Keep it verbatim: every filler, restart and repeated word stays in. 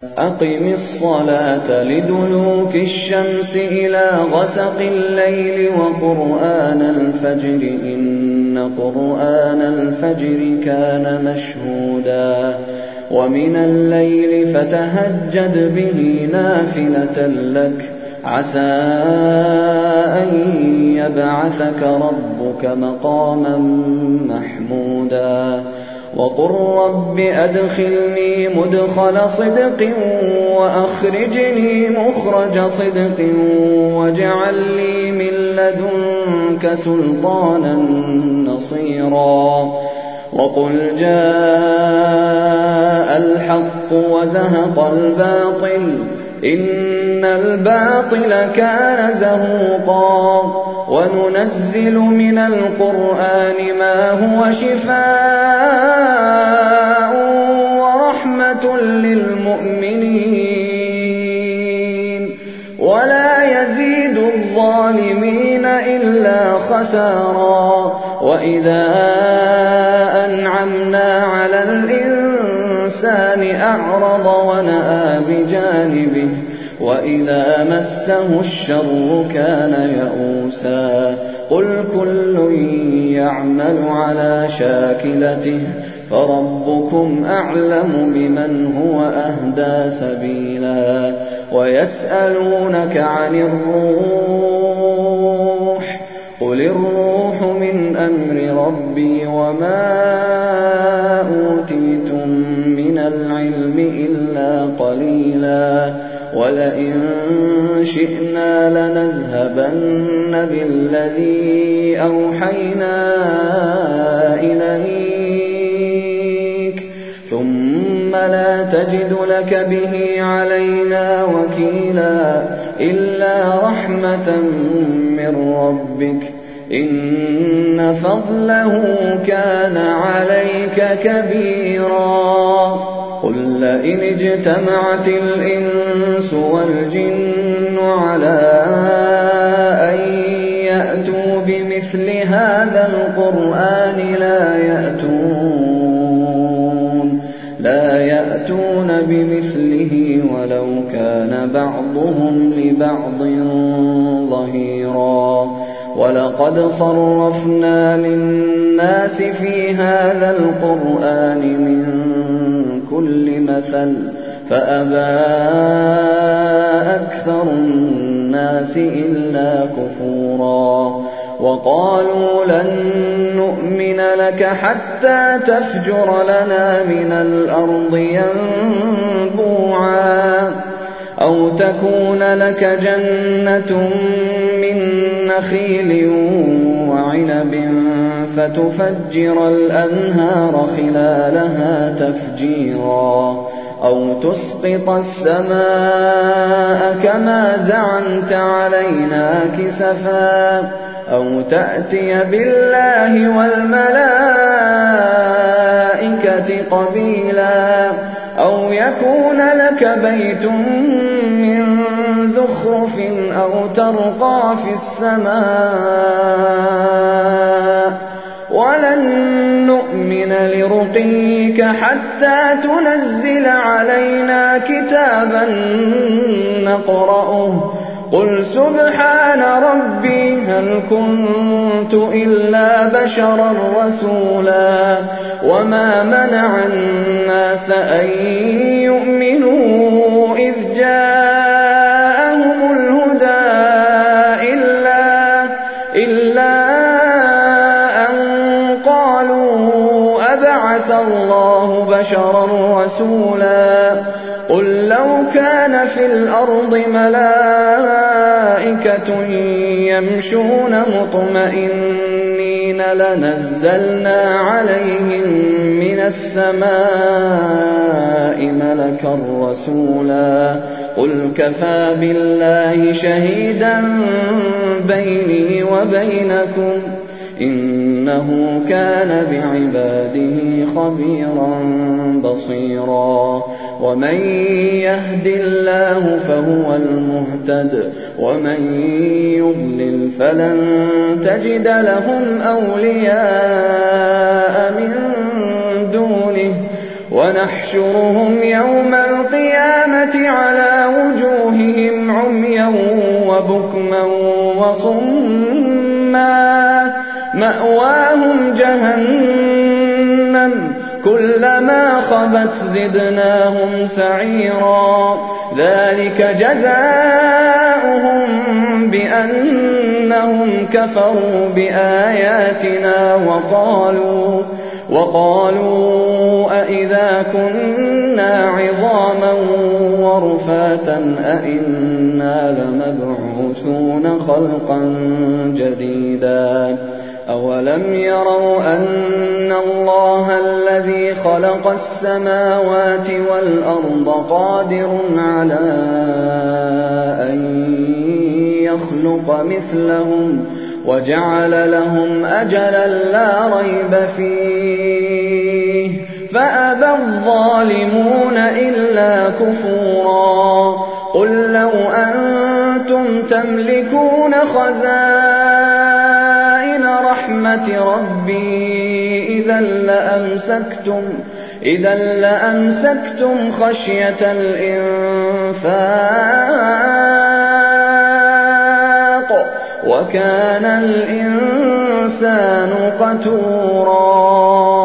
أقم الصلاة لدلوك الشمس إلى غسق الليل وقرآن الفجر إن قرآن الفجر كان مشهودا ومن الليل فتهجد به نافلة لك عسى أن يبعثك ربك مقاما محمودا وقل رب أدخلني مدخل صدق وأخرجني مخرج صدق واجعل لي من لدنك سلطانا نصيرا وقل جاء الحق وزهق الباطل إن الباطل كان زهوقا وننزل من القرآن ما هو شفاء ورحمة للمؤمنين ولا يزيد الظالمين إلا خسارا وإذا أنعمنا على الإنسان أعرض ونأى بجانبه وإذا مسه الشر كان يئوسا قل كل يعمل على شاكلته فربكم أعلم بمن هو أهدى سبيلا ويسألونك عن الروح قل الروح من أمر ربي وما أوتيتم من العلم إلا قليلا ولئن شئنا لنذهبن بالذي أوحينا إليك ثم لا تجد لك به علينا وكيلا إلا رحمة من ربك إن فضله كان عليك كبيرا قل لئن اجتمعت الإنس والجن على أن يأتوا بمثل هذا القرآن لا يأتون لا يأتون بمثله ولو كان بعضهم لبعض ظهيرا ولقد صرفنا للناس في هذا القرآن من كل مثل فأبى أكثر الناس إلا كفورا وقالوا لن نؤمن لك حتى تفجر لنا من الأرض ينبوعا أو تكون لك جنة من نخيل وعنب فتفجر الأنهار خلالها تفجيرا أو تسقط السماء كما زعمت علينا كسفا أو تأتي بالله والملائكة قبيلا أو يكون لك بيت من زخرف أو ترقى في السماء ولن نؤمن لرقيك حتى تنزل علينا كتابا نقرأه قل سبحان ربي هل كنت إلا بشرا رسولا وما منع الناس أن يؤمنوا إذ جاءهم الهدى إلا, إلا أن قالوا أبعث الله بشرا رسولا قل لو كان في الأرض ملائكة يمشون مطمئنين لنزلنا عليهم من السماء ملكا رسولا قل كفى بالله شهيدا بيني وبينكم إنه كان بعباده خبيرا بصيرا ومن يهد الله فهو المهتد ومن يضلل فلن تجد لهم أولياء من دونه ونحشرهم يوم القيامة عميا وبكما وصما مأواهم جهنم كلما خبت زدناهم سعيرا ذلك جزاؤهم بأنهم كفروا بآياتنا وقالوا وقالوا أئذا كنا عظاما ورفاتا أئنا لمبعوثون خلقا جديدا أولم يروا أن الله الذي خلق السماوات والأرض قادر على أن يخلق مثلهم وجعل لهم أجلا لا ريب فيه فأبى الظالمون إلا كفورا قل لو أنتم تملكون خزائن رحمة ربي إذا لأمسكتم إذا لأمسكتم خشية الإنفاق وكان الإنسان قتورا